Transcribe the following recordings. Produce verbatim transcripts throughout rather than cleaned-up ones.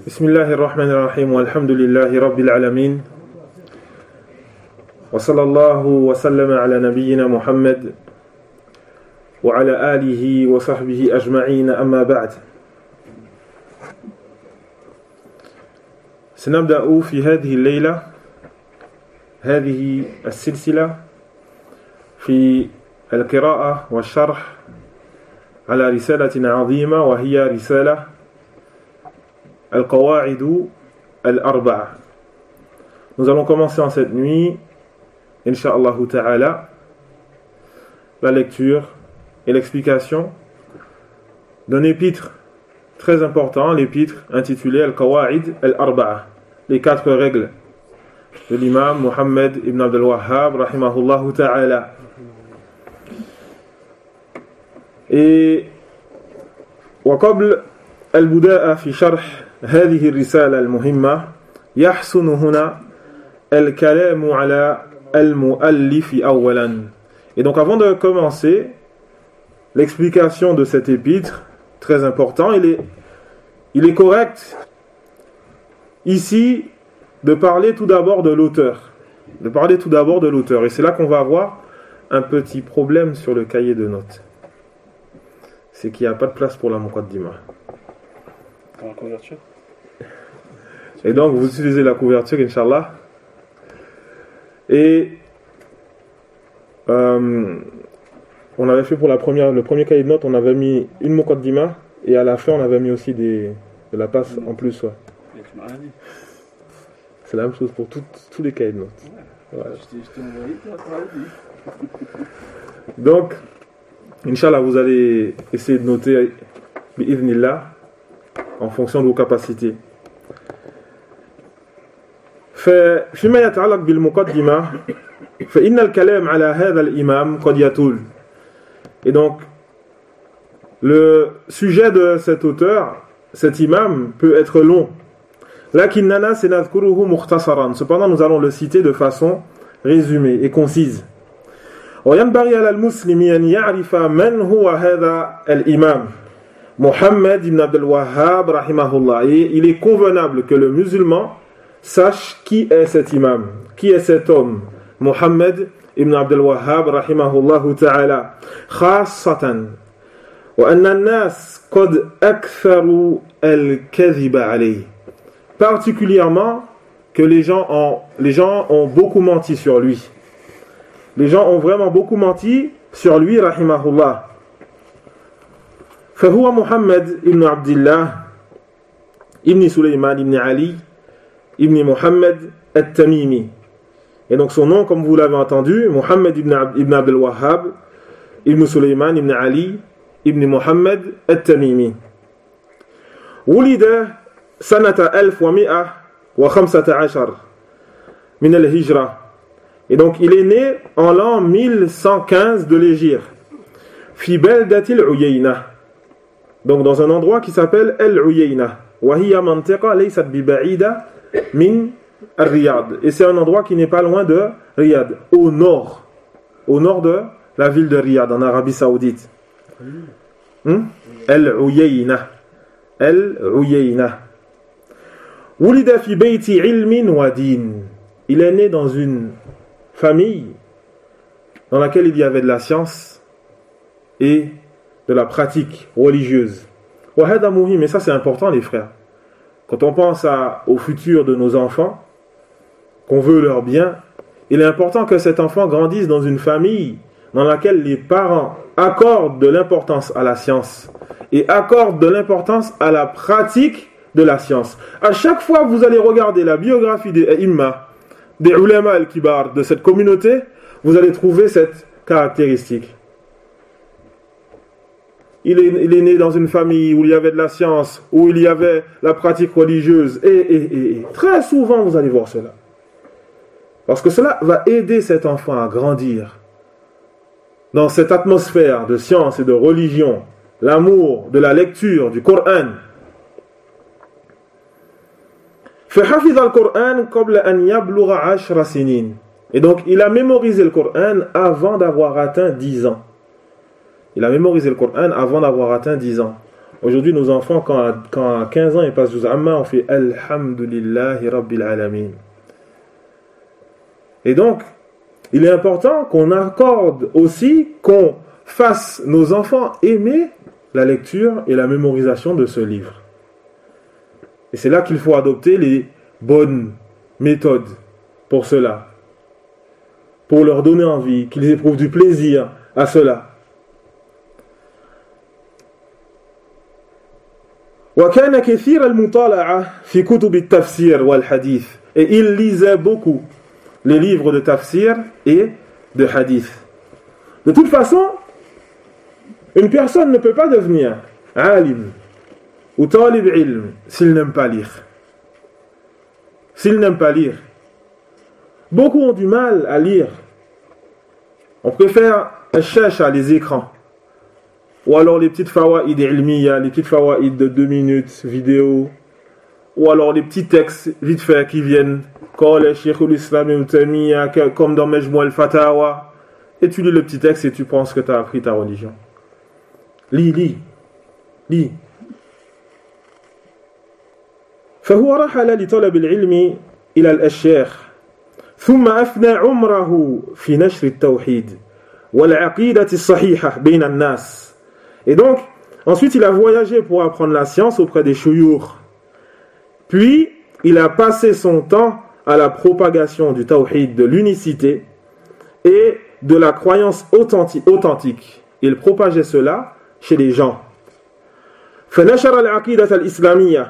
بسم الله الرحمن الرحيم والحمد لله رب العالمين وصلى الله وسلم على نبينا محمد وعلى آله وصحبه أجمعين أما بعد سنبدأ في هذه الليلة هذه السلسلة في القراءة والشرح على رسالة عظيمة وهي رسالة Al-Qawa'id Al-Arba'a. Nous allons commencer en cette nuit, Inch'Allah Ta'ala, la lecture et l'explication d'un épître très important, l'épître intitulé Al-Qawa'id Al-Arba'a, les quatre règles de l'imam Muhammad ibn Abdul Wahhab, rahimahullah Ta'ala. Et وقبل البداء في شرح هذه الرسالة المهمة يحسن هنا الكلام على المؤلف أولا. Et donc avant de commencer l'explication de cet épître très important, il est, il est correct ici de parler tout d'abord de l'auteur. De parler tout d'abord de l'auteur. Et c'est là qu'on va avoir un petit problème sur le cahier de notes. C'est qu'il n'y a pas de place pour la muqaddima. Pour la couverture. Et donc vous utilisez la couverture, Inch'Allah. Et euh, on avait fait pour la première, le premier cahier de notes, on avait mis une muqaddima et à la fin on avait mis aussi des, de la passe en plus. Ouais. C'est la même chose pour tout, tous les cahiers de notes. Ouais. Donc, Inch'Allah, vous allez essayer de noter bi'idhnillah en fonction de vos capacités. فيما يتعلق بالمقدمة فإن الكلام على هذا الإمام قد يطول. Et donc le sujet de cet auteur, cet imam, peut être long. لكننا سنذكره مختصرا. Cependant, nous allons le citer de façon résumée et concise. وينبغي على المسلم أن يعرف من هو هذا الإمام محمد بن عبد الوهاب رحمه الله. Et il est convenable que le musulman sache qui est cet imam, qui est cet homme, Muhammad ibn Abdul Wahhab rahimahullah ta'ala, خاصة وأن الناس قد أكثروا الكذب عليه. Particulièrement que les gens ont, les gens ont beaucoup menti sur lui. Les gens ont vraiment beaucoup menti sur lui rahimahullah. فهو محمد ibn Abdillah ibn Sulaiman ibn Ali ibn Muhammad al-Tamimi. Et donc son nom, comme vous l'avez entendu, Muhammad ibn, Ab- ibn Abdul Wahhab ibn Sulaiman ibn Ali ibn Muhammad al-Tamimi. ولد سنة ألف ومئة وخمسة عشر من الهجرة. Et donc il est né en l'an mille cent quinze de l'Hégire. في بلدة العيينة. Donc dans un endroit qui s'appelle El-Uyayna. وهي منطقة ليست ببعيدة min Riyad. Et c'est un endroit qui n'est pas loin de Riyad, au nord, au nord de la ville de Riyad, en Arabie Saoudite. Hmm? El-Uyayna. El-Uyayna. Wulida fi bayti ilmin wa din. Il est né dans une famille dans laquelle il y avait de la science et de la pratique religieuse. Wa hada muhim, et ça c'est important les frères. Quand on pense à, au futur de nos enfants, qu'on veut leur bien, il est important que cet enfant grandisse dans une famille dans laquelle les parents accordent de l'importance à la science et accordent de l'importance à la pratique de la science. À chaque fois que vous allez regarder la biographie des imma, des ulama al-kibar de cette communauté, vous allez trouver cette caractéristique. Il est, il est né dans une famille où il y avait de la science, où il y avait la pratique religieuse. Et, et, et, et très souvent, vous allez voir cela. Parce que cela va aider cet enfant à grandir dans cette atmosphère de science et de religion, l'amour de la lecture du Coran. فحفظ القرآن قبل أن يبلغ عشر سنين. Et donc, il a mémorisé le Coran avant d'avoir atteint dix ans. Il a mémorisé le Coran avant d'avoir atteint dix ans. Aujourd'hui, nos enfants, quand à, quand à quinze ans, ils passent juz amma, on fait Alhamdulillahi Rabbil Alamin. Et donc, il est important qu'on accorde aussi, qu'on fasse nos enfants aimer la lecture et la mémorisation de ce livre. Et c'est là qu'il faut adopter les bonnes méthodes pour cela, pour leur donner envie, qu'ils éprouvent du plaisir à cela. وكان كثير المطالعة في كتب التفسير والحديث. Et il lisait beaucoup les livres de tafsir et de hadith. De toute façon, une personne ne peut pas devenir alim ou talib ilm s'il n'aime pas lire. S'il n'aime pas lire. Beaucoup ont du mal à lire. On préfère al-shasha, les écrans. Ou alors les petites fawaïd ilmiya, les petites fawaïd de deux minutes, vidéo. Ou alors les petits textes vite fait qui viennent, comme le Cheikh l'Islam Ibn Taymiyyah, comme dans Majmou al-Fatawa. Et tu lis le petit texte et tu penses que tu as appris ta religion. Lis, lis, lis. فهو رحل لطلب العلم إلى الأشياخ ثم أفنى عمره في نشر التوحيد والعقيدة الصحيحة بين الناس. Et donc, ensuite il a voyagé pour apprendre la science auprès des chouyurs. Puis, il a passé son temps à la propagation du tawhid, de l'unicité et de la croyance authentique. Il propageait cela chez les gens. فنشر العقيدة الإسلامية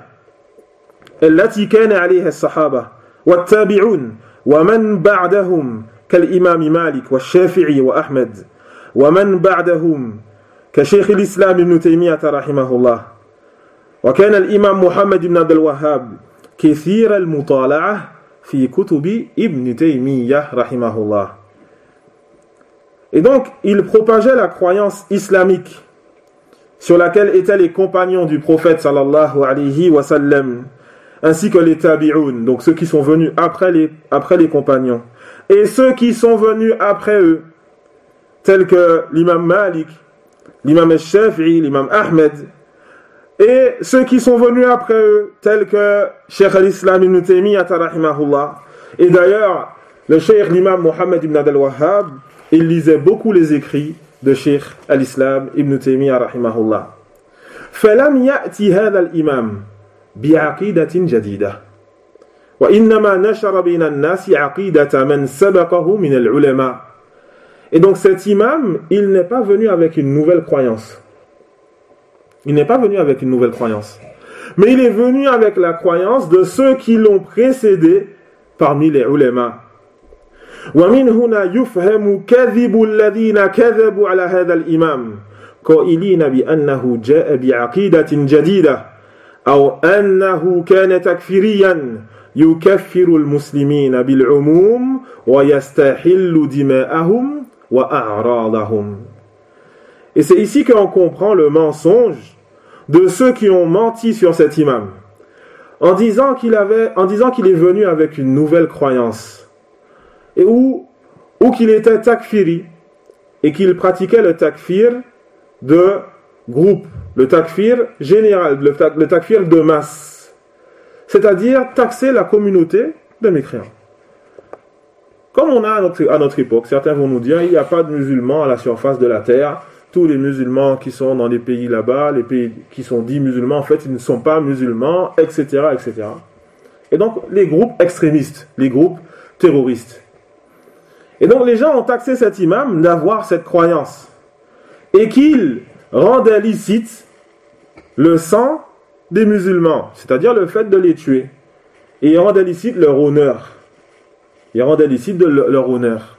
التي كان عليها الصحابة والتابعون ومن بعدهم كالإمام مالك والشافعي وأحمد ومن بعدهم كشيخ الإسلام ابن تيمية رحمه الله. وكان الإمام محمد بن عبد الوهاب كثير المطالعة في كتب ابن تيمية رحمه الله. Et donc, il propageait la croyance islamique sur laquelle étaient les compagnons du prophète sallallahu alayhi wa sallam, ainsi que les tabi'un, donc ceux qui sont venus après les, après les compagnons, et ceux qui sont venus après eux, tels que l'imam Malik, l'imam al-Shafi'i, l'imam Ahmed, et ceux qui sont venus après eux, tels que Cheikh al-Islam ibn Taymiyyah rahimahullah. Et d'ailleurs, le Cheikh l'imam Mohammed ibn Abdel Wahhab, il lisait beaucoup les écrits de Cheikh al-Islam ibn Taymiyyah rahimahullah. فلم يأتي هذا الإمام بعقيدة جديدة وإنما نشر بين الناس عقيدة من سبقه من العلماء. Et donc cet imam, il n'est pas venu avec une nouvelle croyance. Il n'est pas venu avec une nouvelle croyance. Mais il est venu avec la croyance de ceux qui l'ont précédé parmi les ulama. ومن هنا يفهم كذب الذين كذبوا على هذا الإمام قائلين بأنه جاء بعقيدة جديدة أو أنه كان تكفيريا يكفر المسلمين بالعموم ويستحل دماءهم وأعراضهم. Et c'est ici qu'on comprend le mensonge de ceux qui ont menti sur cet imam, en disant qu'il avait, en disant qu'il est venu avec une nouvelle croyance, et où, où qu'il était takfiri, et qu'il pratiquait le takfir de groupe, le takfir général, le, tak, le takfir de masse, c'est-à-dire taxer la communauté de mécréants. Comme on a à notre, à notre époque, certains vont nous dire il n'y a pas de musulmans à la surface de la terre. Tous les musulmans qui sont dans les pays là-bas, les pays qui sont dits musulmans, en fait, ils ne sont pas musulmans, et cetera, et cetera. Et donc, les groupes extrémistes, les groupes terroristes. Et donc, les gens ont taxé cet imam d'avoir cette croyance. Et qu'il rendait licite le sang des musulmans, c'est-à-dire le fait de les tuer. Et il rendait licite leur honneur. Il rendait licite de leur honneur.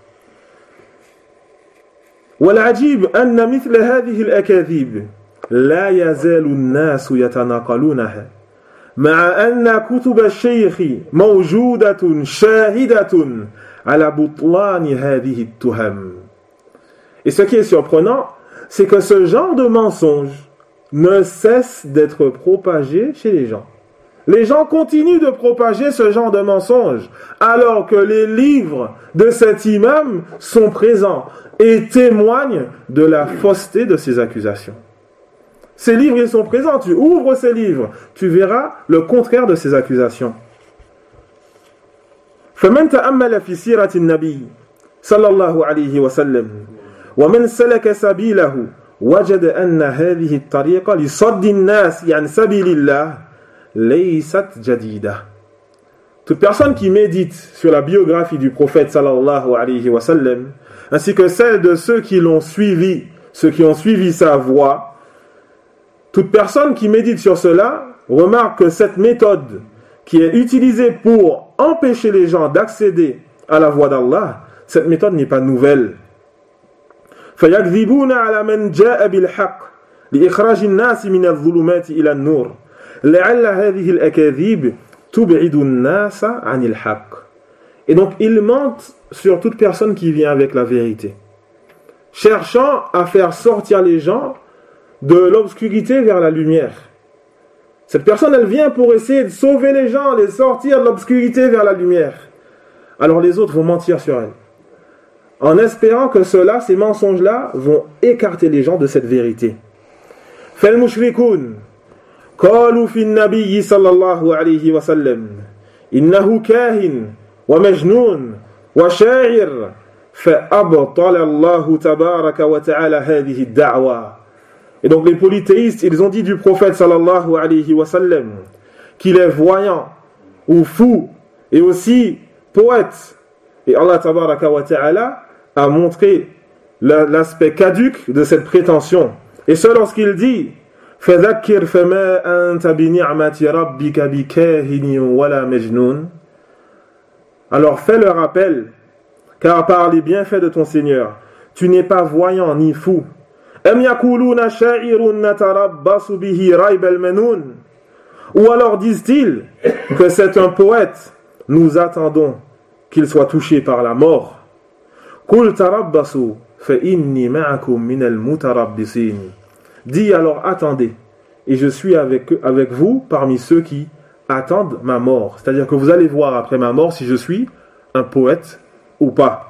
والعجيب أن مثل هذه الأكاذيب لا يزال الناس يتناقلونها مع أن كتب الشيخ موجودة شاهدة على بطلان هذه التهم. Et ce qui est surprenant, c'est que ce genre de mensonge ne cesse d'être propagé chez les gens. Les gens continuent de propager ce genre de mensonge, alors que les livres de cet imam sont présents et témoignent de la fausseté de ces accusations. Ces livres, ils sont présents. Tu ouvres ces livres, tu verras le contraire de ces accusations. فمن تأمل في سيرة النبي صلى الله عليه وسلم ومن سلك سبيله وجد أن هذه الطريقة لصد الناس عن سبيل الله ليست جديدة. Toute personne qui médite sur la biographie du prophète sallallahu alayhi wa sallam, ainsi que celle de ceux qui l'ont suivi, ceux qui ont suivi sa voie, toute personne qui médite sur cela remarque que cette méthode qui est utilisée pour empêcher les gens d'accéder à la voie d'Allah, cette méthode n'est pas nouvelle. فَيَكْذِبُونَ عَلَى مَنْ جَاءَ بِالْحَقِّ لِإِخْرَاجِ النَّاسِ مِنَ الظُّلُمَاتِ إِلَى النُّورِ لَعَلَّ هَذِهِ الْأَكَاذِيبِ تُبْعِدُ النَّاسَ عَنِ الْحَقِّ. Et donc il mentent sur toute personne qui vient avec la vérité, cherchant à faire sortir les gens de l'obscurité vers la lumière. Cette personne, elle vient pour essayer de sauver les gens, les sortir de l'obscurité vers la lumière. Alors les autres vont mentir sur elle, en espérant que cela, ces mensonges-là, vont écarter les gens de cette vérité. فالمشركون قالوا في النبي صلى الله عليه وسلم إنه كاهن ومجنون وشاعر فأبطل الله تبارك وتعالى هذه الدعوة. Et donc les polythéistes, ils ont dit du prophète sallallahu alayhi wa sallam qu'il est voyant ou fou et aussi poète. Et Allah tabaraka wa ta'ala a montré l'aspect caduc de cette prétention. Et ce lorsqu'il dit فَذَكِّرْ فَمَا أَنْتَ بِنِعْمَةِ رَبِّكَ بِكَاهِنٍ وَلَا مَجْنُونٍ. Alors fais le rappel, car par les bienfaits de ton Seigneur, tu n'es pas voyant ni fou. أَمْ يَقُولُونَ شَاعِرٌ نَتَرَبَّصُ بِهِ رَيْبَ الْمَنُونِ. Ou alors disent-ils que c'est un poète, nous attendons qu'il soit touché par la mort. قُلْ تَرَبَّصُوا فَإِنِّي مَعَكُمْ مِنَ الْمُتَرَبِّصِينَ. Dis alors attendez, et je suis avec, avec vous parmi ceux qui attendent ma mort. C'est-à-dire que vous allez voir après ma mort si je suis un poète ou pas.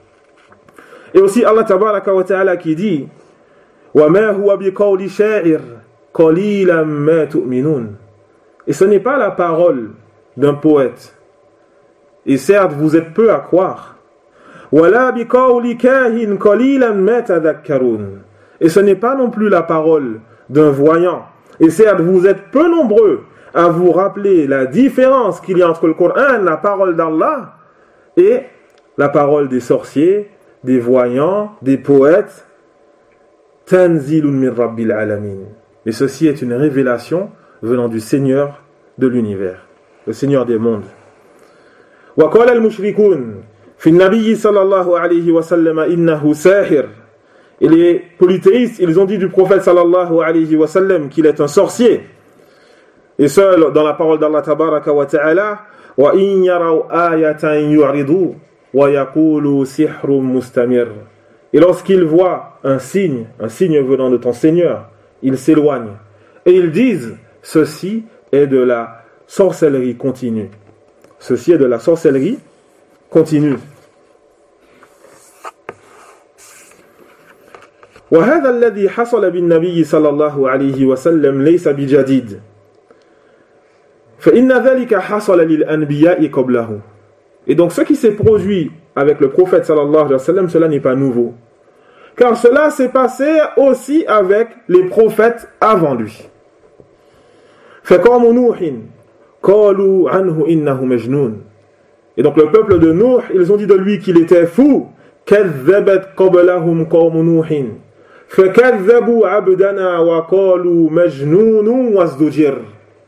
Et aussi Allah tabaraka wa ta'ala qui dit وَمَا هُوَ بِقَوْلِ شَاعِرٍ قَلِيلًا مَا تُؤْمِنُونَ. Et ce n'est pas la parole d'un poète. Et certes, vous êtes peu à croire. وَلَا بِقَوْلِ كَاهِنٍ قَلِيلًا مَا تَذَكَّرُونَ. Et ce n'est pas non plus la parole d'un voyant. Et certes, vous êtes peu nombreux à vous rappeler la différence qu'il y a entre le Coran, la parole d'Allah, et la parole des sorciers, des voyants, des poètes. Tanzilun min rabbil alamin. Et ceci est une révélation venant du Seigneur de l'univers, le Seigneur des mondes. Wa qala al-mushrikun fi an-nabiy sallallahu alayhi wa sallam innahu sahir. Et les polythéistes, ils ont dit du prophète sallallahu alayhi wa sallam qu'il est un sorcier. Et seul dans la parole d'Allah tabaraka wa ta'ala, wa in yaraw ayatan yu'ridu wa yaqulu sihrun mustamir. Et lorsqu'ils voient un signe, un signe venant de ton Seigneur, ils s'éloignent. Et ils disent, ceci est de la sorcellerie continue. Ceci est de la sorcellerie continue. وهذا الذي حصل بالنبي صلى الله عليه وسلم ليس بجديد فإن ذلك حصل للأنبياء قبله. Et donc ce qui s'est produit avec le prophète sallallahu alayhi wa sallam, cela n'est pas nouveau, car cela s'est passé aussi avec les prophètes avant lui. فقوم نوح قالوا عنه إنه مجنون. Et donc le peuple de Nuh, ils ont dit de lui qu'il était fou. كذبت قبلهم قوم نوح فكذبوا عبدنا وقالوا مجنون وازدجر.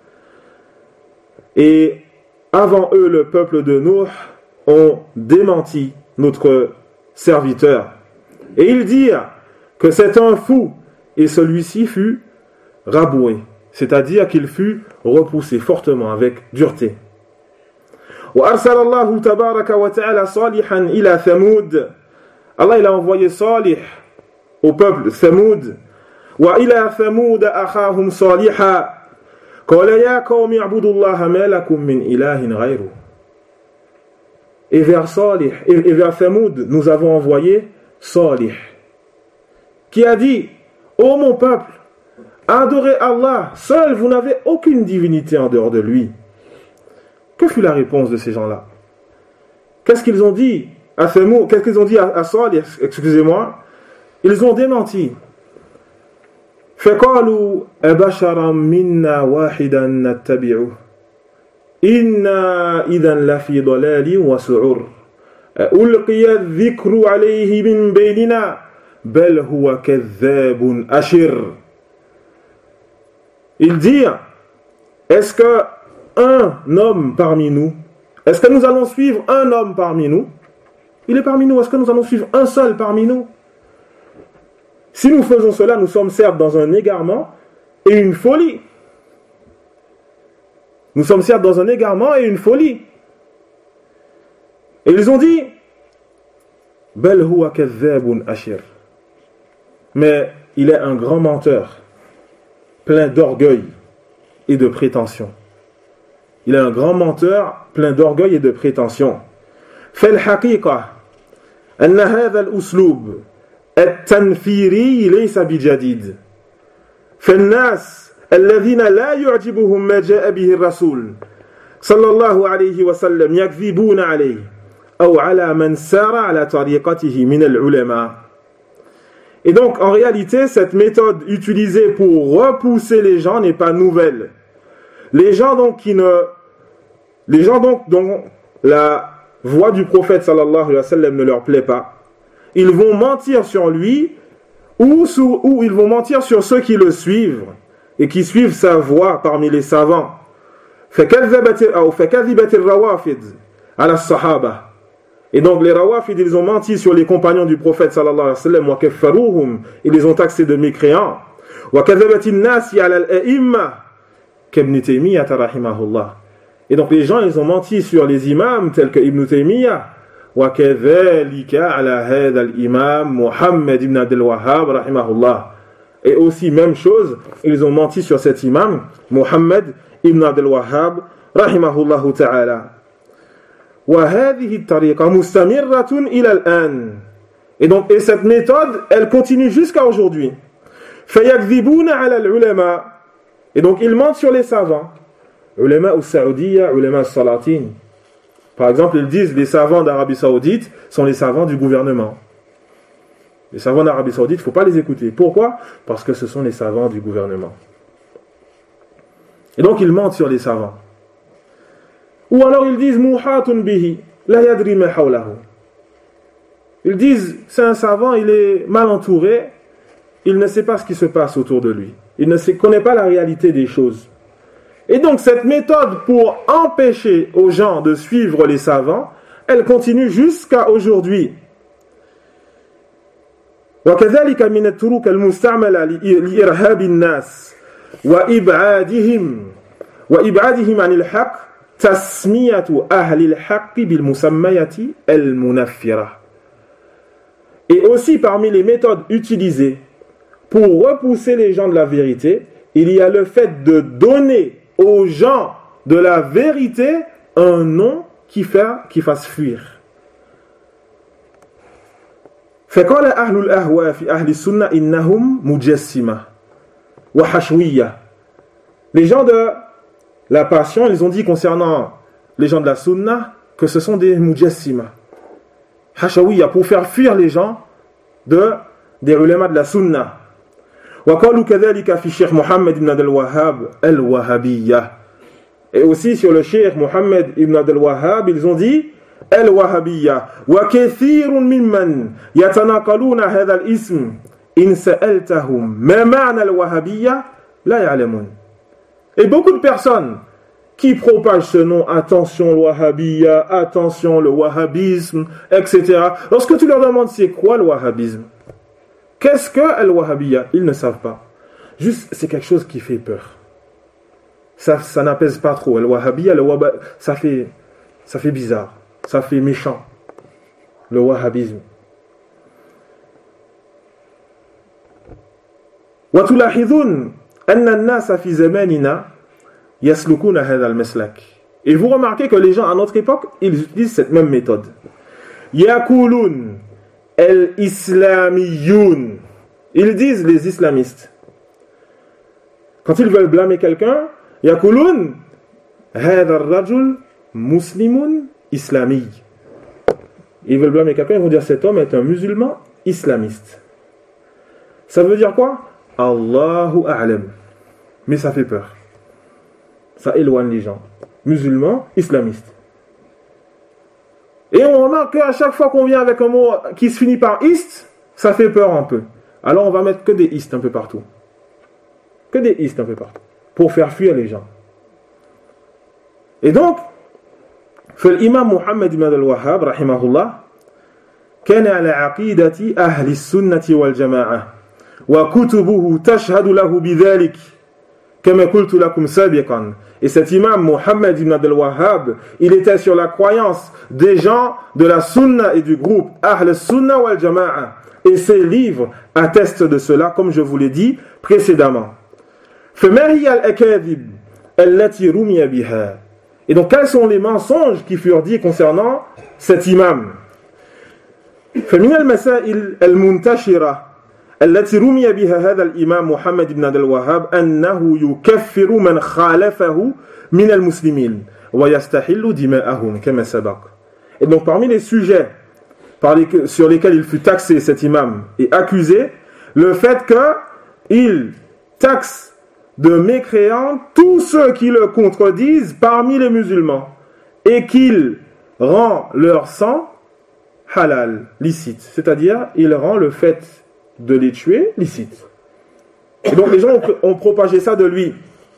Et avant eux, le peuple de Nuh ont démenti notre serviteur. Et ils dirent que c'est un fou, et celui-ci fut raboué, c'est-à-dire qu'il fut repoussé fortement, avec dureté. وأرسل الله تبارك وتعالى صالحا إلى ثمود. Allah il a envoyé Salih au peuple Thamoud. وإلى ثمود أخاهم صالحا قال يا قوم اعبدوا الله ما لكم من إله غيره. Et vers Salih, et vers Thamoud, nous avons envoyé Salih, qui a dit: ô mon peuple, adorez Allah, seul, vous n'avez aucune divinité en dehors de lui. Que fut la réponse de ces gens-là? Qu'est-ce qu'ils ont dit à Thamou? Qu'est-ce qu'ils ont dit à, à Salih? Excusez-moi. Ils ont démenti. فَقَالُوا أَبَشَرًا مِنَّا وَاحِدًا نَتَّبِعُهُ إِنَّا إِذًا لَفِي ضَلَالٍ وَسُعُرٍ أُلْقِيَ الذِّكْرُ عَلَيْهِ مِنْ بَيْنِنَا بَلْ هُوَ كَذَّابٌ أَشِرٌ. Ils dirent, est-ce que un homme parmi nous, est-ce que nous allons suivre un homme parmi nous? Il est parmi nous, est-ce que nous allons suivre un seul parmi nous? Si nous faisons cela, nous sommes certes dans un égarement et une folie. Nous sommes certes dans un égarement et une folie. Et ils ont dit, Bal huwa kadhabun ashir. Mais il est un grand menteur, plein d'orgueil et de prétention. Il est un grand menteur, plein d'orgueil et de prétention. فالحقيقة أن هذا الأسلوب التنفيري ليس بجديد. فالناس الذين لا يعجبهم ما جاء به الرسول صلى الله عليه وسلم يكذبون عليه أو على من سار على طريقته من العلماء. Et donc, en réalité, cette méthode utilisée pour repousser les gens n'est pas nouvelle. Les gens donc qui ne, les gens donc dont la voix du prophète sallallahu alayhi wa sallam ne leur plaît pas, ils vont mentir sur lui ou, sur, ou ils vont mentir sur ceux qui le suivent et qui suivent sa voix parmi les savants. فَكَذِبَتِ الرَّوَافِدِ عَلَى الصَّحَابَةِ. Et donc les Rawafid, ils ont menti sur les compagnons du prophète sallallahu alayhi wa sallam, wa kaffaruhum, ils les ont taxés de mécréants. Wa kadhabati an-nasi ala al-a'imma k'Ibn Taymiyyah rahimahullah. Et donc les gens, ils ont menti sur les imams tels que Ibn Taymiyyah. Wa kadhalika ala hadha al-imam Muhammad ibn Abdul Wahhab rahimahullah. Et aussi même chose, ils ont menti sur cet imam Muhammad ibn Abdul Wahhab rahimahullah ta'ala. وهذه الطريقة مستمرة إلى الآن. Et donc, et cette méthode, elle continue jusqu'à aujourd'hui. فيكذبون على العلماء. Et donc, ils mentent sur les savants. علماء السعودية, علماء السلاطين. Par exemple, ils disent les savants d'Arabie Saoudite sont les savants du gouvernement. Les savants d'Arabie Saoudite, il ne faut pas les écouter. Pourquoi? Parce que ce sont les savants du gouvernement. Et donc, ils mentent sur les savants. Ou alors ils disent muhatun bihi la yadri ma hawlahu. Ils disent c'est un savant, il est mal entouré, il ne sait pas ce qui se passe autour de lui. Il ne sait, connaît pas la réalité des choses. Et donc cette méthode pour empêcher aux gens de suivre les savants, elle continue jusqu'à aujourd'hui. وكذلك من الطرق المستعملة لإرهاب الناس وإبعادهم وإبعادهم عن الحق تسمية أهل الحق بالمسمية المنفرة. Et aussi parmi les méthodes utilisées pour repousser les gens de la vérité, il y a le fait de donner aux gens de la vérité un nom qui, fait, qui fasse fuir. فقال أهل الأهواء في أهل السنة إنهم مجسمة وحشوية. Les gens de la passion, ils ont dit concernant les gens de la sunna que ce sont des mujassima. Hashawiya, pour faire fuir les gens de, des ulama de la sunna. وقالوا كذلك في الشيخ محمد بن عبد الوهاب الوهابية. Et aussi sur le cheikh Mohammed ibn Abdul Wahhab, ils ont dit الوهابية وكثير ممن يتناقلون هذا الاسم إن سألتهم ما معنى الوهابية لا يعلمون. Et beaucoup de personnes qui propagent ce nom, attention le wahhabiyya, attention le wahhabisme, et cetera. Lorsque tu leur demandes c'est quoi le wahhabisme, qu'est-ce que le wahhabiyya, ils ne savent pas. Juste, c'est quelque chose qui fait peur. Ça, ça n'apaise pas trop. Le wahhabiyya, le wahhab, ça fait, ça fait bizarre, ça fait méchant. Le wahhabisme. Wa tulahidun أن الناس في زماننا يسلكون هذا المسلك. Et vous remarquez que les gens à notre époque, ils utilisent cette même méthode. يقولون الإسلاميون. Ils disent les islamistes. Quand ils veulent blâmer quelqu'un, yaqulun hadha ar-rajul muslimun islami. Ils veulent blâmer quelqu'un, ils vont dire cet homme est un musulman islamiste. Ça veut dire quoi? Allahu a'lam. Mais ça fait peur. Ça éloigne les gens. Musulman islamiste. Et on remarque qu'à chaque fois qu'on vient avec un mot qui se finit par ist, ça fait peur un peu. Alors on va mettre que des ist un peu partout. Que des ist un peu partout. Pour faire fuir les gens. Et donc, فالإمام محمد بن عبد الوهاب رحمه الله كان على عقيدة أهل السنة والجماعة وكتبه تشهد له بذلك كما قلت لكم سابقا. Et cet imam Mohammed ibn Abdel Wahhab, il était sur la croyance des gens de la sunna et du groupe Ahl Sunna wal Jama'a. Et ses livres attestent de cela, comme je vous l'ai dit précédemment. فما هي الأكاذيب التي رمي بها. Et donc, quels sont les mensonges qui furent dits concernant cet imam? فمن المسائل المنتشرة التي رمي بها هذا الإمام محمد بن عبد الوهاب أنه يكفر من خالفه من المسلمين ويستحل دماءهم كما سبق. Et donc, parmi les sujets par les, sur lesquels il fut taxé, cet imam, et accusé, le fait qu'il taxe de mécréants tous ceux qui le contredisent parmi les musulmans et qu'il rend leur sang halal, licite, c'est-à-dire il rend le fait de les tuer licite. Et donc les gens ont, ont propagé ça de lui.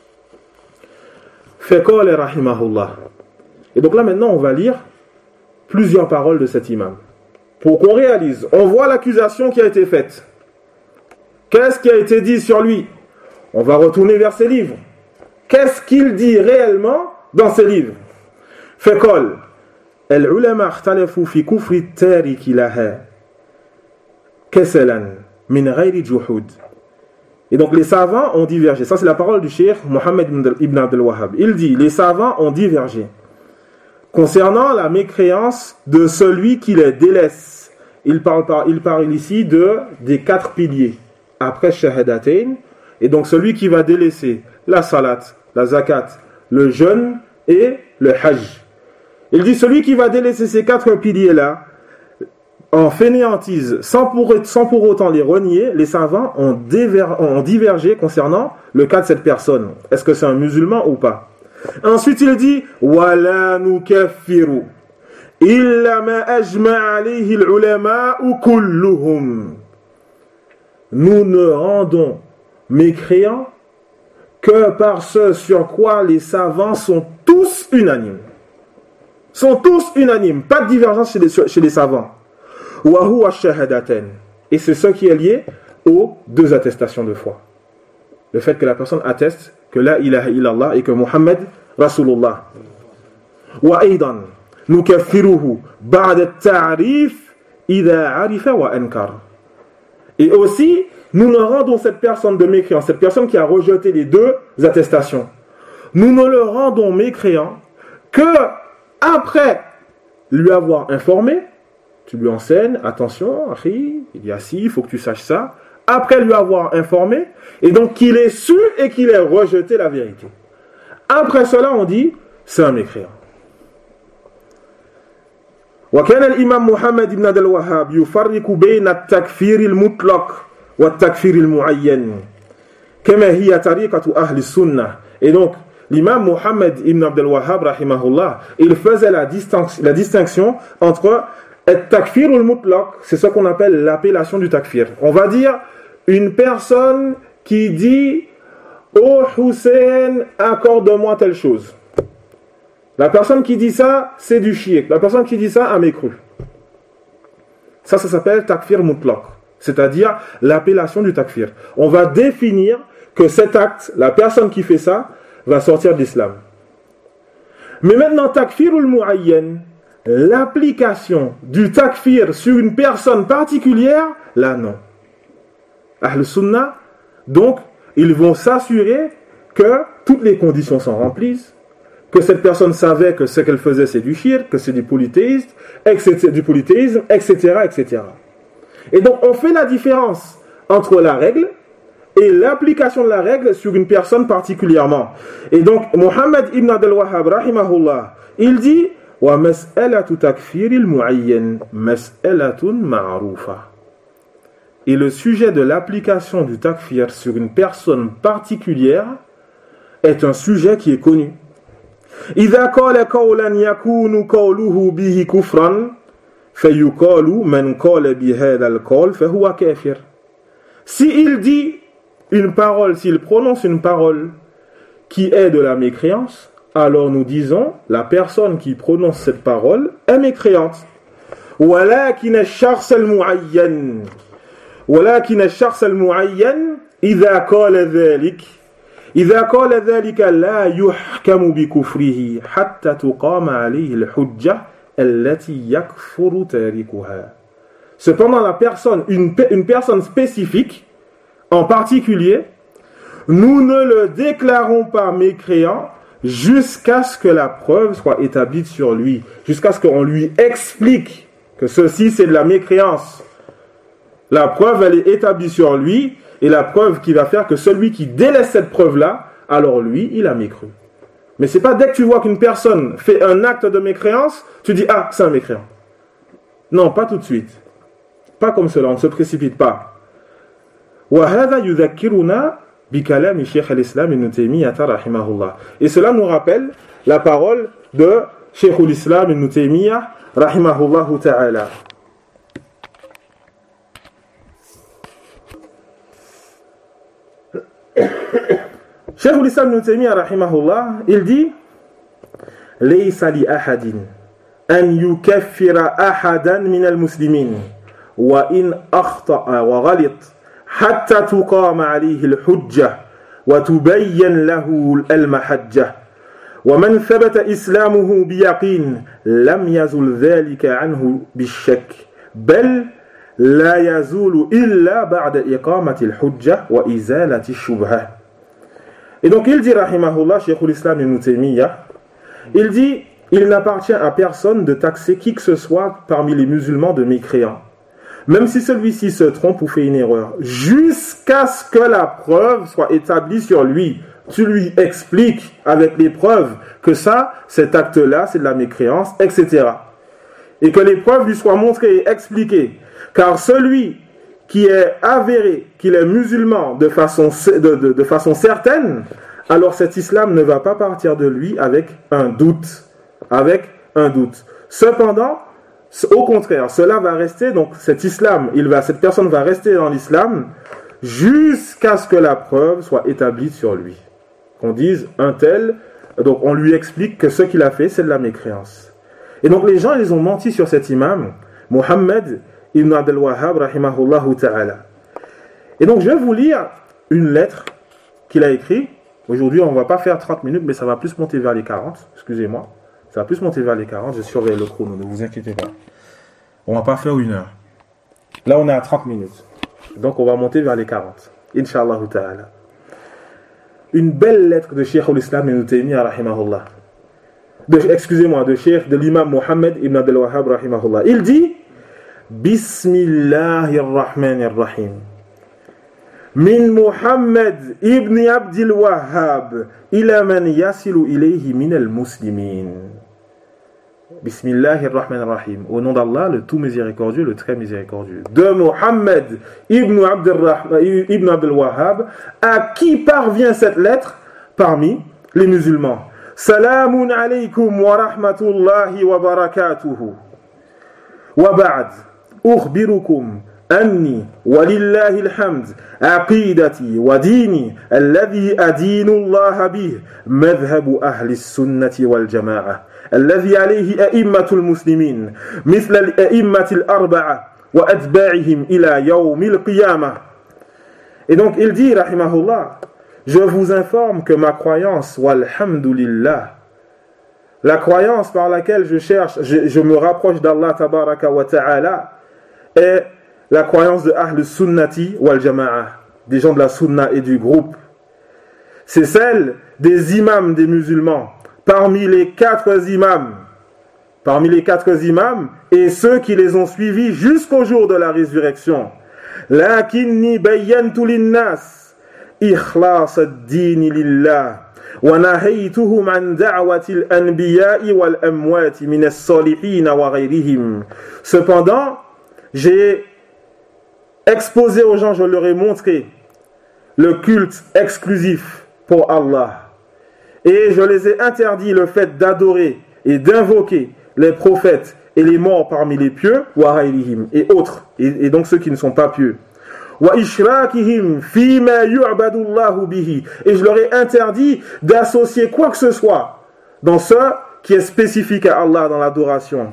Faqal rahimahullah. Et donc là maintenant on va lire plusieurs paroles de cet imam pour qu'on réalise. On voit l'accusation qui a été faite. Qu'est-ce qui a été dit sur lui? On va retourner vers ses livres. Qu'est-ce qu'il dit réellement dans ses livres? Faqal al-ulama ikhtalafu fi kufri at-tariki laha kasalan min ghayri juhud. Et donc les savants ont divergé. Ça c'est la parole du cheikh Mohammed ibn Abdel Wahhab. Il dit les savants ont divergé concernant la mécréance de celui qui les délaisse. Il parle, par, il parle ici de, des quatre piliers après shahadatain. Et donc celui qui va délaisser la salat, la zakat, le jeûne et le hajj. Il dit celui qui va délaisser ces quatre piliers-là en fainéantise sans pour, sans pour autant les renier, les savants ont, déver, ont divergé concernant le cas de cette personne. Est-ce que c'est un musulman ou pas? Ensuite il dit wala nukaffiru illa ma ajma' alayhi al-ulama kulluhum. Nous ne rendons mécréants que par ce sur quoi les savants sont tous unanimes. Sont tous unanimes, pas de divergence chez les, chez les savants. Wa huwa shahadatain. Et c'est ce qui est lié aux deux attestations de foi. Le fait que la personne atteste que la ilaha illallah et que Muhammad Rasulullah. Wa aidan nukaffiruhu ba'da at-ta'rif idha 'arifa wa ankar. Et aussi nous ne rendons cette personne de mécréant, cette personne qui a rejeté les deux attestations, nous ne le rendons mécréant que après lui avoir informé. Tu lui enseignes, attention, Akhi, il y a ci, il faut que tu saches ça. Après lui avoir informé, et donc qu'il ait su et qu'il ait rejeté la vérité. Après cela, on dit, c'est un mécréant. وكان الإمام محمد بن عبد الوهاب يفرق بين التكفير المطلق والتكفير المعين كما هي طريقة أهل السنة. Et donc l'imam Mohammed ibn Abdel Wahhab rahimahullah, il faisait la distinction, la distinction entre at-takfir al-mutlaq, c'est ce qu'on appelle l'appellation du takfir. On va dire une personne qui dit oh Hussein, accorde-moi telle chose. La personne qui dit ça, c'est du shirk. La personne qui dit ça a mécru. Ça, ça s'appelle takfir mutlaq, c'est-à-dire l'appellation du takfir. On va définir que cet acte, la personne qui fait ça, va sortir d'islam. Mais maintenant, takfirul muayyan, l'application du takfir sur une personne particulière, là non. Ahl Sunnah, donc, ils vont s'assurer que toutes les conditions sont remplies, que cette personne savait que ce qu'elle faisait c'est du shirk, que c'est du polythéisme, et cetera, du polythéisme, et cetera, et cetera. Et donc, on fait la différence entre la règle et l'application de la règle sur une personne particulièrement. Et donc, Mohammed ibn Abdel Wahhab, rahimahullah, il dit wa mas'alatu takfiril mu'ayyan mas'alatun ma'rufa. Et le sujet de l'application du takfir sur une personne particulière est un sujet qui est connu. إذا قال قولا يكون قوله به كفرا فيقال من قال بهذا القول فهو كافر. S'il dit une parole, s'il prononce une parole qui est de la mécréance, alors nous disons la personne qui prononce cette parole est mécréante. ولكن الشخص المعين ولكن الشخص المعين إذا قال ذلك إذا قال ذلك لا يحكم بكفره حتى تقام عليه الحجة التي يكفر تاركها. Cependant, la personne, une, une personne spécifique, en particulier, nous ne le déclarons pas mécréant jusqu'à ce que la preuve soit établie sur lui, jusqu'à ce qu'on lui explique que ceci c'est de la mécréance. La preuve, elle est établie sur lui, et la preuve qui va faire que celui qui délaisse cette preuve-là, alors lui, il a mécru. Mais c'est pas dès que tu vois qu'une personne fait un acte de mécréance, tu dis, ah, c'est un mécréant. Non, pas tout de suite. Pas comme cela, on ne se précipite pas. وَهَذَا يُذَكِّرُنَا بِكَلَامِ شَيْخِ الْإِسْلَامِ ابْنِ تَيْمِيَّةَ رَحِمَهُ اللَّهِ. Et cela nous rappelle la parole de Cheikh al-Islam ibn Taymiyyah rahimahullah ta'ala. Cheikh al-Islam ibn Taymiyyah rahimahullah, il dit ليس لأحد أن يكفر أحدا من المسلمين وإن أخطأ وغلط حتى تقام عليه الحجة وتبين له المحجة ومن ثبت إسلامه بيقين لم يزل ذلك عنه بالشك بل لا يزول إلا بعد إقامة الحجة وإزالة الشبهة. Et donc il dit rahimahullah, Cheikh al-Islam ibn Taymiyyah, il dit il n'appartient à personne de taxer qui que ce soit parmi les musulmans de mécréants, même si celui-ci se trompe ou fait une erreur, jusqu'à ce que la preuve soit établie sur lui. Tu lui expliques avec les preuves que ça, cet acte-là, c'est de la mécréance, et cetera. Et que les preuves lui soient montrées et expliquées. Car celui qui est avéré qu'il est musulman de façon, de, de, de façon certaine, alors cet islam ne va pas partir de lui avec un doute. Avec un doute. Cependant, au contraire, cela va rester, donc cet islam, il va, cette personne va rester dans l'islam jusqu'à ce que la preuve soit établie sur lui. Qu'on dise un tel, donc on lui explique que ce qu'il a fait, c'est de la mécréance. Et donc les gens, ils ont menti sur cet imam, Mohammed ibn Abdel Wahhab, rahimahullah ta'ala. Et donc je vais vous lire une lettre qu'il a écrite. Aujourd'hui, on ne va pas faire trente minutes, mais ça va plus monter vers les quarante. Excusez-moi. Ça va plus monter vers les quarante. Je surveille le chrono, ne vous inquiétez pas. On ne va pas faire une heure. Là, on est à trente minutes. Donc, on va monter vers les quarante. Inch'Allah ta'ala. Une belle lettre de Cheikh al-Islam ibn Taymiyyah, rahimahullah. De, excusez-moi, de Cheikh, de l'imam Mohammed ibn Abdel Wahhab, rahimahullah. Il dit Bismillahirrahmanirrahim. Min Muhammad ibn Abdil Wahhab ila man yasilu ilayhi min al-muslimin. Bismillahirrahmanirrahim. Au nom d'Allah, le tout miséricordieux, le très miséricordieux. De Muhammad ibn Abdel Wahhab, à qui parvient cette lettre parmi les musulmans. Salamun alaykum wa rahmatullahi wa barakatuhu. Wa ba'd, ukhbirukum أني ولله الحمد عقيدتي وديني الذي أدين الله به مذهب أهل السنة والجماعة الذي عليه أئمة المسلمين مثل الأئمة الأربعة وأتباعهم إلى يوم القيامة. Et donc il dit, rahimahullah, je vous informe que ma croyance, walhamdulillah, la croyance par laquelle je cherche, je, je me rapproche d'Allah tabaraka wa ta'ala, est la croyance de Ahl Sunnati wal Jama'a, des gens de la Sunna et du groupe. C'est celle des imams des musulmans, parmi les quatre imams, parmi les quatre imams et ceux qui les ont suivis jusqu'au jour de la résurrection. Lakinni bayyantu linnas إخلاص الدين لله ونهيتهم عن دعوة الأنبياء والأموات من الصالحين وغيرهم. Cependant, j'ai exposé aux gens, je leur ai montré le culte exclusif pour Allah. Et je les ai interdit le fait d'adorer et d'invoquer les prophètes et les morts parmi les pieux, et autres, et, et donc ceux qui ne sont pas pieux. Et je leur ai interdit d'associer quoi que ce soit dans ce qui est spécifique à Allah dans l'adoration.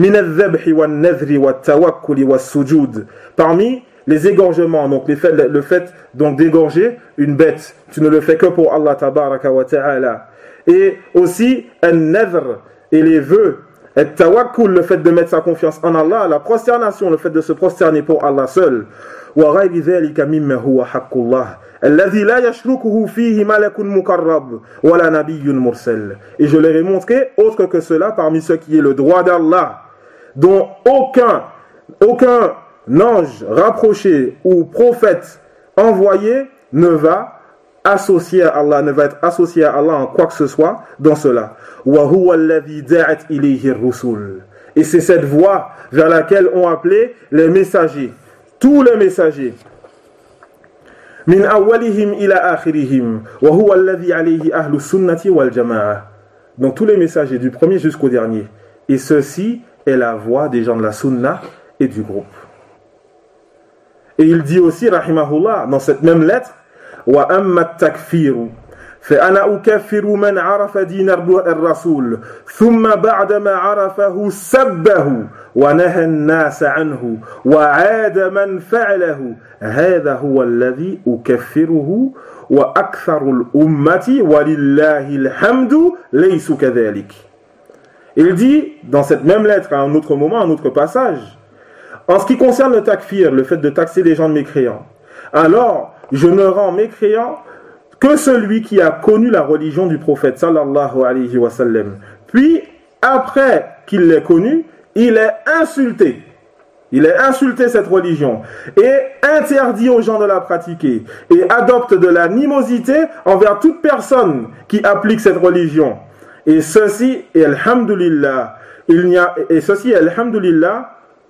Parmi les égorgements, donc les faits, le fait donc d'égorger une bête, tu ne le fais que pour Allah tabaraka wa ta'ala. Et aussi an-nadhr et les vœux, at-tawakkul, le fait de mettre sa confiance en Allah, la prosternation, le fait de se prosterner pour Allah seul. وغير ذلك مما هو حق الله الذي لا يشركه فيه ملك مقرب ولا نبي مرسل. Et je leur ai montré autre que cela parmi ce qui est le droit d'Allah, dont aucun aucun ange rapproché ou prophète envoyé ne va associer à Allah, ne va être associé à Allah en quoi que ce soit dans cela. وهو الذي دعت إليه الرسل. Et c'est cette voie vers laquelle ont appelé les messagers, tous les messagers. من أولهم إلى آخرهم وهو الذي عليه أهل السنة والجماعة. Donc tous les messagers du premier jusqu'au dernier. Et ceci est la voie des gens de la sunna et du groupe. Et il dit aussi, rahimahullah, dans cette même lettre, وأما التكفير فأنا أكفر من عرف دين الرسول ثم بعدما عرفه سبه ونهى الناس عنه وعاد من فعله هذا هو الذي أكفره وأكثر الأمة ولله الحمد ليس كذلك. Il dit dans cette même lettre, à un autre moment, à un autre passage, en ce qui concerne le takfir, le fait de taxer les gens de mécréants, alors je ne rends mécréant que celui qui a connu la religion du prophète sallallahu alayhi wa sallam. Puis, après qu'il l'ait connu, il est insulté. Il est insulté cette religion et interdit aux gens de la pratiquer et adopte de l'animosité envers toute personne qui applique cette religion. Et ceci, et alhamdulillah, il n'y a, et ceci, alhamdulillah,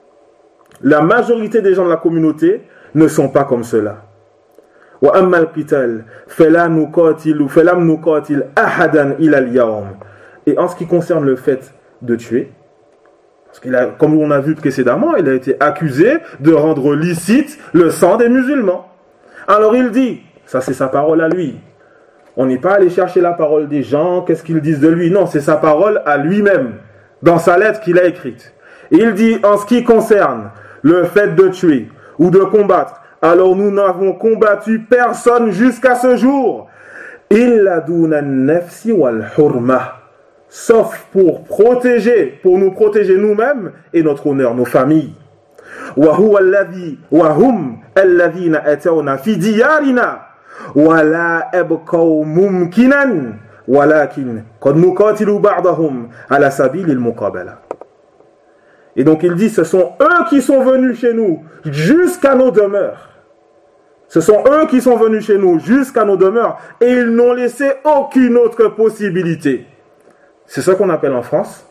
la majorité des gens de la communauté ne sont pas comme cela. وأما القتال فلا نقاتل فلم نقاتل أحدا إلى اليوم. Et en ce qui concerne le fait de tuer, parce qu'il a, comme on a vu précédemment, il a été accusé de rendre licite le sang des musulmans. Alors il dit, ça c'est sa parole à lui. On n'est pas allé chercher la parole des gens, qu'est-ce qu'ils disent de lui. Non, c'est sa parole à lui-même, dans sa lettre qu'il a écrite. Et il dit, en ce qui concerne le fait de tuer ou de combattre, alors nous n'avons combattu personne jusqu'à ce jour, illa duna an-nafsi wal hurma, sauf pour protéger, pour nous protéger nous-mêmes et notre honneur, nos familles. Wa huwa alladhi wa hum alladhina atawna fi diyarina wa la abqaw mumkinan walakin qad nuqatilu ba'dahum ala sabilil muqabala. Et donc il dit, ce sont eux qui sont venus chez nous jusqu'à nos demeures. Ce sont eux qui sont venus chez nous jusqu'à nos demeures et ils n'ont laissé aucune autre possibilité. C'est ce qu'on appelle en France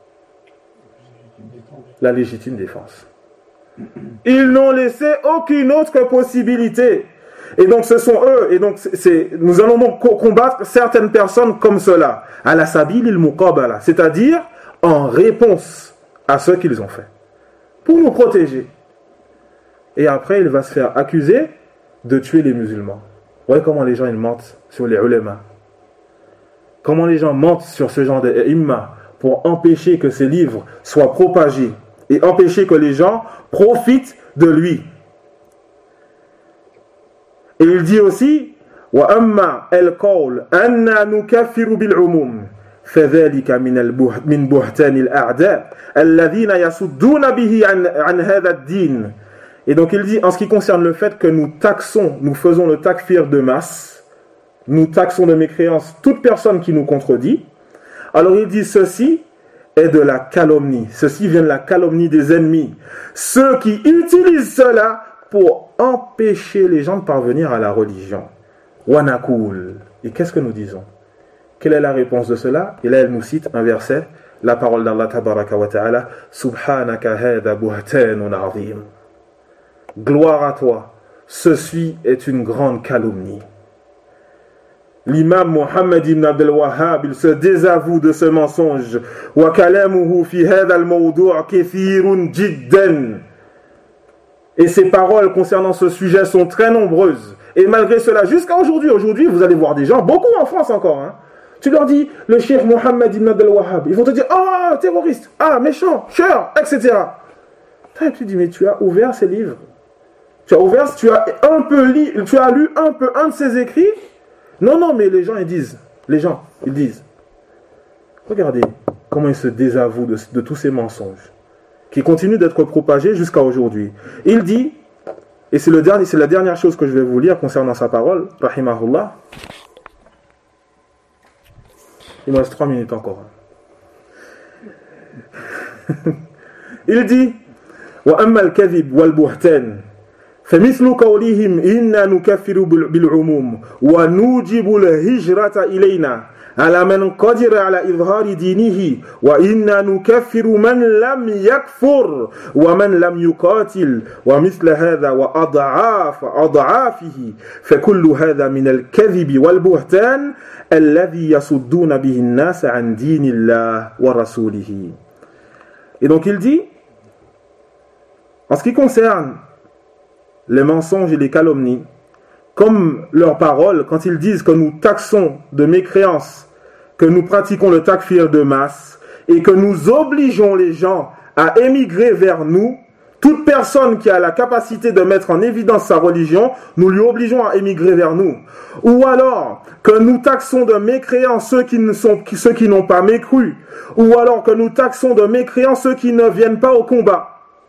la légitime défense. Ils n'ont laissé aucune autre possibilité. Et donc ce sont eux. Et donc c'est, c'est, nous allons donc combattre certaines personnes comme cela. À la sabil il muqabala, c'est-à-dire en réponse à ce qu'ils ont fait. Pour nous protéger. Et après il va se faire accuser de tuer les musulmans. Vous voyez comment les gens ils mentent sur les ulama. Comment les gens mentent sur ce genre d'imma pour empêcher que ces livres soient propagés et empêcher que les gens profitent de lui. Et il dit aussi wa amma al-qawl anna nukaffiru bil-umum fadhalika min al-buht min buhtan al-a'da alladhina yasudduna bihi an an hadha ad-din. Et donc il dit, en ce qui concerne le fait que nous taxons, nous faisons le takfir de masse, nous taxons de mécréance toute personne qui nous contredit, alors il dit, ceci est de la calomnie, ceci vient de la calomnie des ennemis, ceux qui utilisent cela pour empêcher les gens de parvenir à la religion. wa naqul. Et qu'est-ce que nous disons? Quelle est la réponse de cela? Et là, elle nous cite un verset, la parole d'Allah tabaraka wa ta'ala, Subhanaka hadha buhtanun azim. Gloire à toi, ceci est une grande calomnie. L'imam Muhammad ibn Abdel Wahhab, il se désavoue de ce mensonge. Wa kalamuhu fi hadha al-mawdu' kathirun jiddan. Et ses paroles concernant ce sujet sont très nombreuses. Et malgré cela, jusqu'à aujourd'hui, aujourd'hui, vous allez voir des gens, beaucoup en France encore, hein. Tu leur dis, le cheikh Muhammad ibn Abdel Wahhab, ils vont te dire, ah, terroriste, ah, méchant, cher, et cetera. Et tu dis, mais tu as ouvert ces livres. Tu as ouvert, tu as un peu lu, tu as lu un peu un de ses écrits. Non, non, mais les gens, ils disent, les gens, ils disent. Regardez comment ils se désavouent de, de tous ces mensonges qui continuent d'être propagés jusqu'à aujourd'hui. Il dit, et c'est, le dernier, c'est la dernière chose que je vais vous lire concernant sa parole, rahimahullah. Il me reste trois minutes encore. Il dit, wa amma al-kadhib wal-buhtan فمثل قولهم إنا نكفر بالعموم ونوجب الهجرة إلينا على من قدر على إظهار دينه وإنا نكفر من لم يكفر ومن لم يقاتل ومثل هذا وأضعاف أضعافه فكل هذا من الكذب والبهتان الذي يصدون به الناس عن دين الله ورسوله. Et donc il dit, en ce qui concerne les mensonges et les calomnies, comme leurs paroles, quand ils disent que nous taxons de mécréance, que nous pratiquons le takfir de masse, et que nous obligeons les gens à émigrer vers nous, toute personne qui a la capacité de mettre en évidence sa religion, nous lui obligeons à émigrer vers nous. Ou alors, que nous taxons de mécréants ceux qui ne sont, ceux qui n'ont pas mécru. Ou alors que nous taxons de mécréants ceux qui ne viennent pas au combat.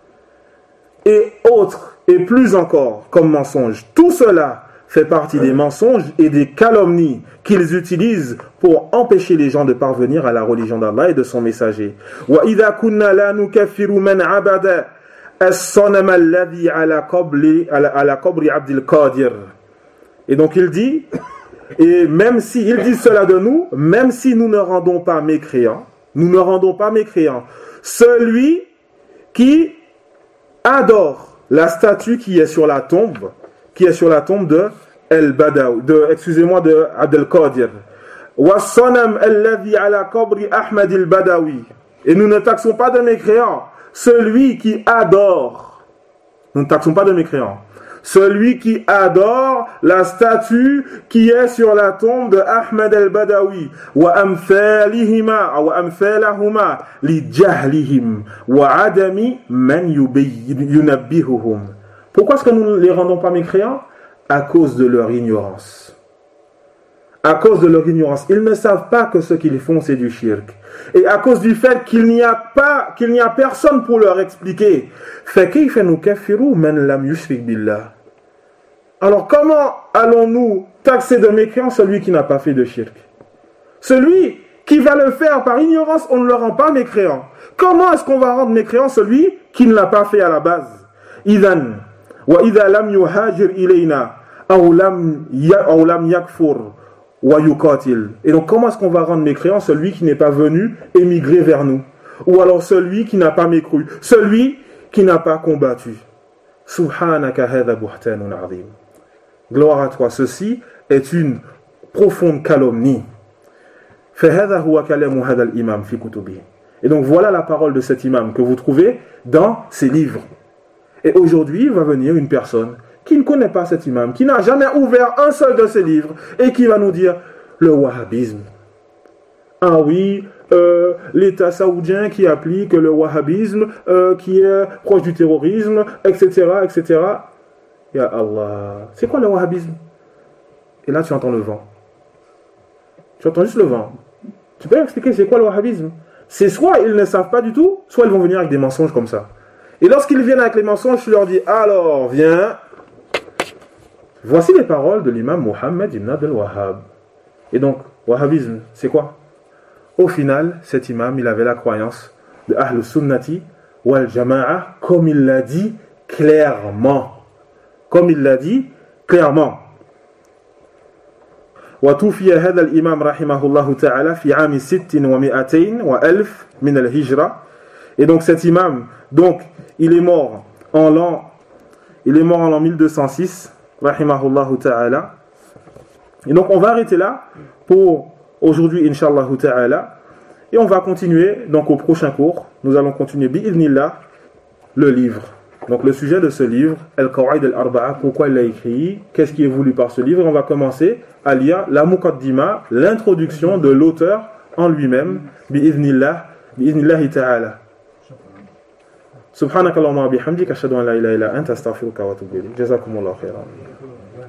Et autres. Et plus encore, comme mensonge. Tout cela fait partie des mensonges et des calomnies qu'ils utilisent pour empêcher les gens de parvenir à la religion d'Allah et de son messager. وَإِذَا كُنَّا لَا نُكَفِّرُ مَنْ عَبَدَ الصَّنَمَ الَّذِي عَلَى قَبْرِ عَلَى قَبْرِ عَبْدِ الْقَادِرِ. Et donc il dit, et même si, il dit cela de nous, même si nous ne rendons pas mécréants, nous ne rendons pas mécréants, celui qui adore la statue qui est sur la tombe, qui est sur la tombe de El-Badawi, de, excusez-moi, de Abdel Qadir. Wassanam alladhi ala qabri Ahmad el-Badawi. Et nous ne taxons pas de mécréants celui qui adore. Nous ne taxons pas de mécréants. Celui qui adore la statue qui est sur la tombe de Ahmad el-Badawi. Wa amthalihima wa amthalahuma li jahlihim wa adami man yunabbihuhum. Pourquoi est-ce que nous ne les rendons pas mécréants? À cause de leur ignorance. À cause de leur ignorance. Ils ne savent pas que ce qu'ils font c'est du shirk. Et à cause du fait qu'il n'y a pas, qu'il n'y a personne pour leur expliquer. Fa kayfa nukaffiru man lam yushrik billah. Alors comment allons-nous taxer de mécréant celui qui n'a pas fait de shirk? Celui qui va le faire par ignorance, on ne le rend pas mécréant. Comment est-ce qu'on va rendre mécréant celui qui ne l'a pas fait à la base? Idhan wa idha lam yuhajir ilayna aw lam aw lam yakfur wa yuqatil. Et donc comment est-ce qu'on va rendre mécréant celui qui n'est pas venu émigrer vers nous? Ou alors celui qui n'a pas mécru, celui qui n'a pas combattu. Subhanaka hadha buhtanun azim. Gloire à toi, ceci est une profonde calomnie. Et donc voilà la parole de cet imam que vous trouvez dans ses livres. Et aujourd'hui, il va venir une personne qui ne connaît pas cet imam, qui n'a jamais ouvert un seul de ses livres, et qui va nous dire le wahhabisme. Ah oui, euh, l'État saoudien qui applique le wahhabisme, euh, qui est proche du terrorisme, et cetera, et cetera. Ya Allah, c'est quoi le wahhabisme? Et là, tu entends le vent. Tu entends juste le vent. Tu peux expliquer c'est quoi le wahhabisme? C'est soit ils ne savent pas du tout, soit ils vont venir avec des mensonges comme ça. Et lorsqu'ils viennent avec les mensonges, tu leur dis alors, viens. Voici les paroles de l'imam Muhammad ibn Abdel Wahhab. Et donc, wahhabisme, c'est quoi? Au final, cet imam, il avait la croyance de Ahl Sunnati wal Jama'a, comme il l'a dit clairement. Comme il l'a dit clairement. وتوفي هذا الإمام رحمه الله تعالى في عام ست ومئتين وألف من الهجرة. Et donc cet imam, donc il est mort en l'an, il est mort en l'an mille deux cent six, rahimahullah ta'ala. Et donc on va arrêter là pour aujourd'hui, inshallah ta'ala, et on va continuer donc au prochain cours. Nous allons continuer bi'idhnillah le livre. Donc le sujet de ce livre, Al-Qawaid al-Arba'a, pourquoi il l'a écrit, qu'est-ce qui est voulu par ce livre. On va commencer à lire la Muqaddima, l'introduction de l'auteur en lui-même, bi'idhnillah, bi'idhnillah ta'ala. Subhanakallahumma wa bihamdika ashhadu an la ilaha illa anta astaghfiruka wa atubu ilayk. Jazakumullahu khairan.